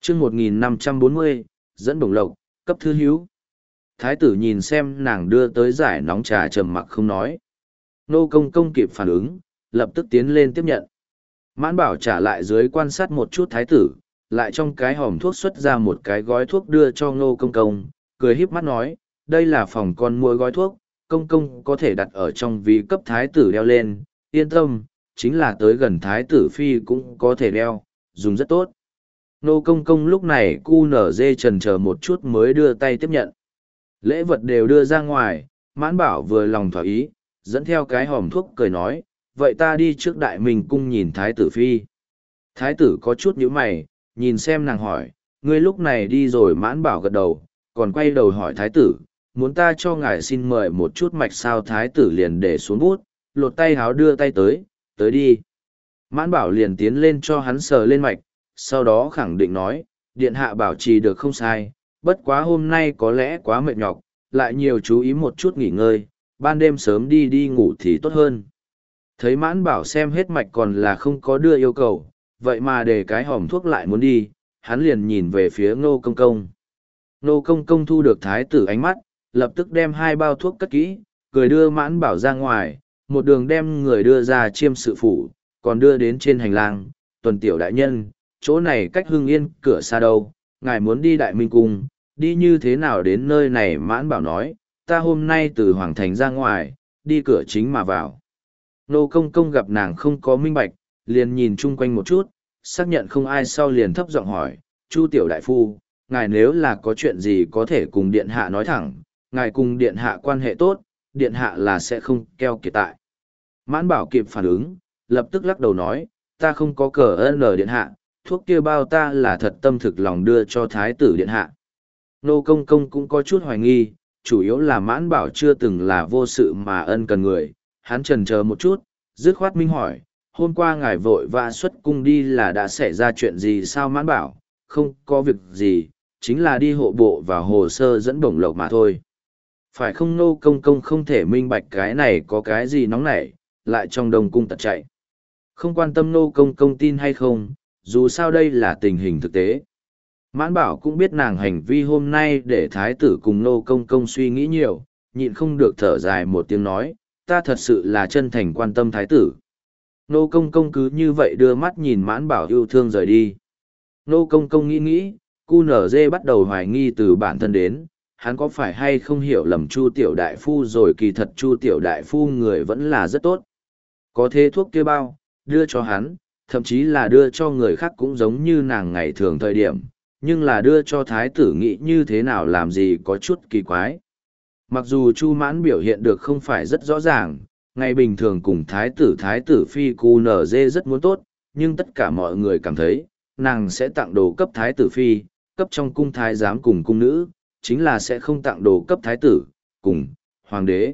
chương 1540, dẫn bổng lộc, cấp thư hữu. Thái tử nhìn xem nàng đưa tới giải nóng trà trầm mặc không nói. Nô công công kịp phản ứng, lập tức tiến lên tiếp nhận. Mãn bảo trả lại dưới quan sát một chút thái tử, lại trong cái hòm thuốc xuất ra một cái gói thuốc đưa cho Ngô công công, cười híp mắt nói, đây là phòng con muỗi gói thuốc, công công có thể đặt ở trong ví cấp thái tử đeo lên, yên tâm, chính là tới gần thái tử phi cũng có thể đeo, dùng rất tốt. Ngô công công lúc này cu nở dê trần chờ một chút mới đưa tay tiếp nhận. Lễ vật đều đưa ra ngoài, mãn bảo vừa lòng thỏa ý, dẫn theo cái hòm thuốc cười nói, vậy ta đi trước đại minh cung nhìn thái tử phi. Thái tử có chút nhíu mày, nhìn xem nàng hỏi, ngươi lúc này đi rồi mãn bảo gật đầu, còn quay đầu hỏi thái tử, muốn ta cho ngài xin mời một chút mạch sao thái tử liền để xuống bút, lột tay háo đưa tay tới đi. Mãn bảo liền tiến lên cho hắn sờ lên mạch, sau đó khẳng định nói, điện hạ bảo trì được không sai, bất quá hôm nay có lẽ quá mệt nhọc, lại nhiều chú ý một chút nghỉ ngơi, ban đêm sớm đi ngủ thì tốt hơn. Thấy mãn bảo xem hết mạch còn là không có đưa yêu cầu, vậy mà để cái hòm thuốc lại muốn đi, hắn liền nhìn về phía Ngô công công. Ngô công công thu được thái tử ánh mắt, lập tức đem 2 bao thuốc cất kỹ, cười đưa mãn bảo ra ngoài, một đường đem người đưa ra chiêm sự phủ, còn đưa đến trên hành lang, tuần tiểu đại nhân, chỗ này cách Hưng Yên cửa xa đâu, ngài muốn đi đại minh cung, đi như thế nào đến nơi này mãn bảo nói, ta hôm nay từ Hoàng Thành ra ngoài, đi cửa chính mà vào. Nô công công gặp nàng không có minh bạch, liền nhìn chung quanh một chút, xác nhận không ai sau liền thấp giọng hỏi, Chu tiểu đại phu, ngài nếu là có chuyện gì có thể cùng điện hạ nói thẳng, ngài cùng điện hạ quan hệ tốt, điện hạ là sẽ không keo kiệt tại. Mãn bảo kịp phản ứng, lập tức lắc đầu nói, ta không có cờ ơn điện hạ, thuốc kia bao ta là thật tâm thực lòng đưa cho thái tử điện hạ. Nô công công cũng có chút hoài nghi, chủ yếu là mãn bảo chưa từng là vô sự mà ân cần người, hắn chần chờ một chút, dứt khoát minh hỏi, hôm qua ngài vội vã xuất cung đi là đã xảy ra chuyện gì sao mãn bảo, không có việc gì, chính là đi hộ bộ và hồ sơ dẫn bổng lộc mà thôi. Phải không nô công công không thể minh bạch cái này có cái gì nóng nảy, lại trong đông cung tật chạy. Không quan tâm nô công công tin hay không, dù sao đây là tình hình thực tế. Mãn bảo cũng biết nàng hành vi hôm nay để thái tử cùng nô công công suy nghĩ nhiều, nhịn không được thở dài một tiếng nói, ta thật sự là chân thành quan tâm thái tử. Nô công công cứ như vậy đưa mắt nhìn mãn bảo yêu thương rời đi. Nô công công nghĩ, cu nở dê bắt đầu hoài nghi từ bản thân đến, hắn có phải hay không hiểu lầm Chu tiểu đại phu rồi kỳ thật Chu tiểu đại phu người vẫn là rất tốt. Có thế thuốc kia bao, đưa cho hắn, thậm chí là đưa cho người khác cũng giống như nàng ngày thường thời điểm, nhưng là đưa cho thái tử nghĩ như thế nào làm gì có chút kỳ quái. Mặc dù Chu Mãn biểu hiện được không phải rất rõ ràng, ngày bình thường cùng thái tử phi cu nở dê rất muốn tốt, nhưng tất cả mọi người cảm thấy, nàng sẽ tặng đồ cấp thái tử phi, cấp trong cung thái giám cùng cung nữ, chính là sẽ không tặng đồ cấp thái tử, cùng, hoàng đế.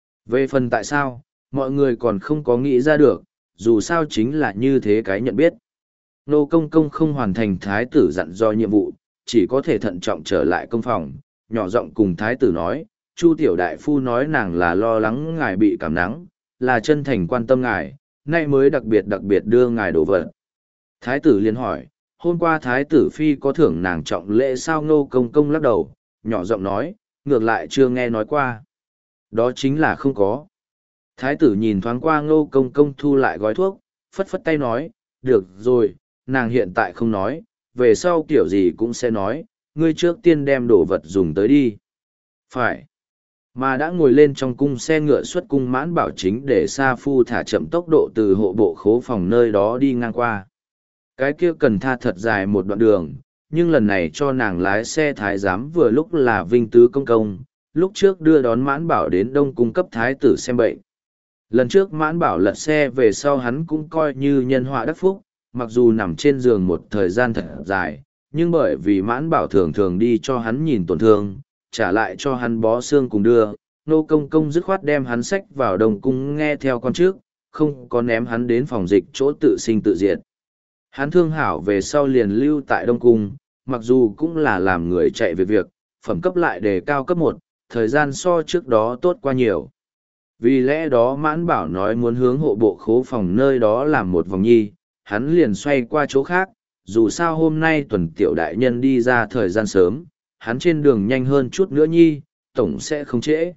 Về phần tại sao, mọi người còn không có nghĩ ra được, dù sao chính là như thế cái nhận biết. Nô công công không hoàn thành thái tử dặn do nhiệm vụ, chỉ có thể thận trọng trở lại công phòng, nhỏ giọng cùng thái tử nói, Chu tiểu đại phu nói nàng là lo lắng ngài bị cảm nắng, là chân thành quan tâm ngài, nay mới đặc biệt đưa ngài đồ vật. Thái tử liền hỏi, hôm qua thái tử phi có thưởng nàng trọng lễ sao nô công công lắc đầu, nhỏ giọng nói, ngược lại chưa nghe nói qua. Đó chính là không có. Thái tử nhìn thoáng qua Ngô công công thu lại gói thuốc, phất phất tay nói, được rồi, nàng hiện tại không nói, về sau kiểu gì cũng sẽ nói, ngươi trước tiên đem đồ vật dùng tới đi. Phải. Mà đã ngồi lên trong cung xe ngựa xuất cung mãn bảo chính để Sa Phu thả chậm tốc độ từ hộ bộ khố phòng nơi đó đi ngang qua. Cái kia cần tha thật dài một đoạn đường, nhưng lần này cho nàng lái xe thái giám vừa lúc là Vinh Tứ Công Công, lúc trước đưa đón mãn bảo đến Đông Cung cấp thái tử xem bệnh. Lần trước mãn bảo lật xe về sau hắn cũng coi như nhân họa đắc phúc, mặc dù nằm trên giường một thời gian thật dài, nhưng bởi vì mãn bảo thường thường đi cho hắn nhìn tổn thương, trả lại cho hắn bó xương cùng đưa, nô công công dứt khoát đem hắn xách vào Đông Cung nghe theo con trước, không có ném hắn đến phòng dịch chỗ tự sinh tự diệt. Hắn thương hảo về sau liền lưu tại Đông Cung, mặc dù cũng là làm người chạy việc, phẩm cấp lại đề cao cấp 1, thời gian so trước đó tốt qua nhiều. Vì lẽ đó mãn bảo nói muốn hướng hộ bộ khố phòng nơi đó làm một vòng nhi, hắn liền xoay qua chỗ khác, dù sao hôm nay Tuần Tiểu đại nhân đi ra thời gian sớm, hắn trên đường nhanh hơn chút nữa nhi, tổng sẽ không trễ.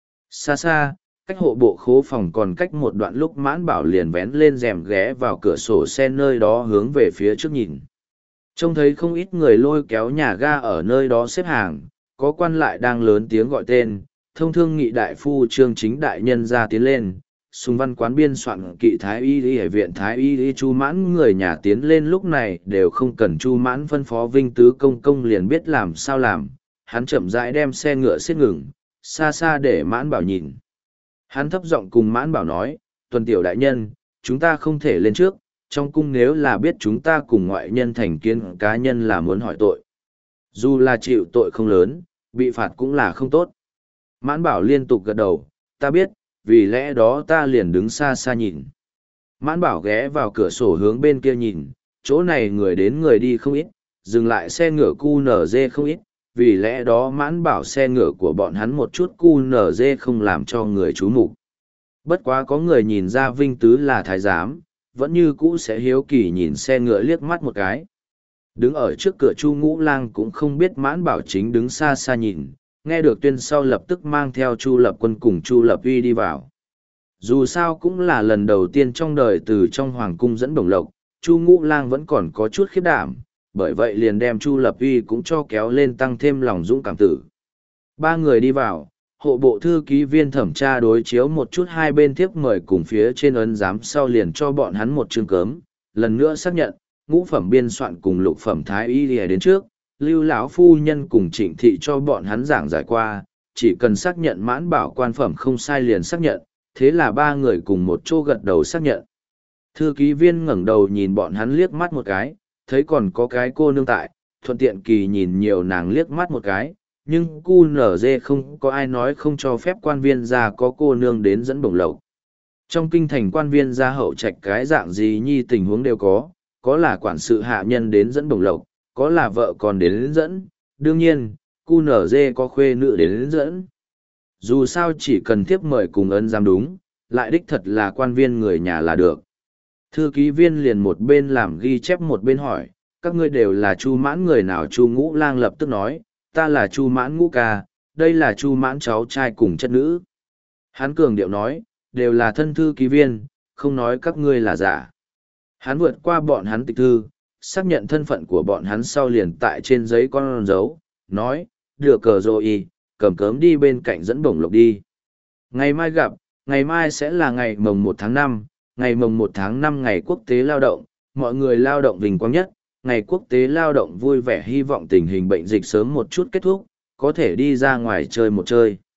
Xa xa, cách hộ bộ khố phòng còn cách một đoạn lúc Mãn Bảo liền vén lên rèm ghé vào cửa sổ xe nơi đó hướng về phía trước nhìn. Trông thấy không ít người lôi kéo nhà ga ở nơi đó xếp hàng, có quan lại đang lớn tiếng gọi tên, thông thương nghị đại phu Trương Chính đại nhân ra tiến lên, Sùng Văn quán biên soạn kỵ thái y y viện thái y y Chu Mãn người nhà tiến lên lúc này đều không cần Chu Mãn phân phó Vinh Tứ công công liền biết làm sao làm, hắn chậm rãi đem xe ngựa xiết ngừng, xa xa để Mãn Bảo nhìn. Hắn thấp giọng cùng Mãn Bảo nói, Tuần Tiểu đại nhân, chúng ta không thể lên trước, trong cung nếu là biết chúng ta cùng ngoại nhân thành kiến cá nhân là muốn hỏi tội. Dù là chịu tội không lớn, bị phạt cũng là không tốt. Mãn Bảo liên tục gật đầu, ta biết, vì lẽ đó ta liền đứng xa xa nhìn. Mãn Bảo ghé vào cửa sổ hướng bên kia nhìn, chỗ này người đến người đi không ít, dừng lại xe ngựa QNZ không ít, vì lẽ đó Mãn Bảo xe ngựa của bọn hắn một chút QNZ không làm cho người chú mục. Bất quá có người nhìn ra Vinh Tứ là thái giám, vẫn như cũ sẽ hiếu kỳ nhìn xe ngựa liếc mắt một cái. Đứng ở trước cửa Chu Ngũ Lang cũng không biết Mãn Bảo chính đứng xa xa nhìn, nghe được tuyên sau lập tức mang theo Chu Lập Quân cùng Chu Lập Uy đi vào. Dù sao cũng là lần đầu tiên trong đời từ trong hoàng cung dẫn bổng lộc, Chu Ngũ Lang vẫn còn có chút khiếp đảm, bởi vậy liền đem Chu Lập Uy cũng cho kéo lên tăng thêm lòng dũng cảm tử. Ba người đi vào, hộ bộ thư ký viên thẩm tra đối chiếu một chút hai bên thiếp mời cùng phía trên ấn giám sau liền cho bọn hắn một chương cớm, lần nữa xác nhận, ngũ phẩm biên soạn cùng lục phẩm thái y lìa đến trước, Lưu lão phu nhân cùng Trịnh thị cho bọn hắn giảng giải qua, chỉ cần xác nhận Mãn Bảo quan phẩm không sai liền xác nhận, thế là ba người cùng một chỗ gật đầu xác nhận. Thư ký viên ngẩng đầu nhìn bọn hắn liếc mắt một cái, thấy còn có cái cô nương tại, thuận tiện kỳ nhìn nhiều nàng liếc mắt một cái, nhưng cu nở dê không có ai nói không cho phép quan viên ra có cô nương đến dẫn bổng lộc. Trong kinh thành quan viên ra hậu trạch cái dạng gì nhi tình huống đều có là quản sự hạ nhân đến dẫn bổng lộc, có là vợ còn đến dẫn, đương nhiên, cu nở dê có khuê nữ đến dẫn. Dù sao chỉ cần tiếp mời cùng ấn giám đúng, lại đích thật là quan viên người nhà là được. Thư ký viên liền một bên làm ghi chép một bên hỏi, các ngươi đều là Chu Mãn người nào? Chu Ngũ Lang lập tức nói, ta là Chu Mãn Ngũ ca, đây là Chu Mãn cháu trai cùng chất nữ. Hắn cường điệu nói, đều là thân thư ký viên, không nói các ngươi là giả. Hắn vượt qua bọn hắn tịch thư, xác nhận thân phận của bọn hắn sau liền tại trên giấy con dấu, nói, đưa cờ rồi cầm cớm đi bên cạnh dẫn bổng lộc đi. Ngày mai gặp, ngày mai sẽ là ngày mồng 1 tháng 5, ngày mồng 1 tháng 5 ngày quốc tế lao động, mọi người lao động vinh quang nhất, ngày quốc tế lao động vui vẻ hy vọng tình hình bệnh dịch sớm một chút kết thúc, có thể đi ra ngoài chơi một chơi.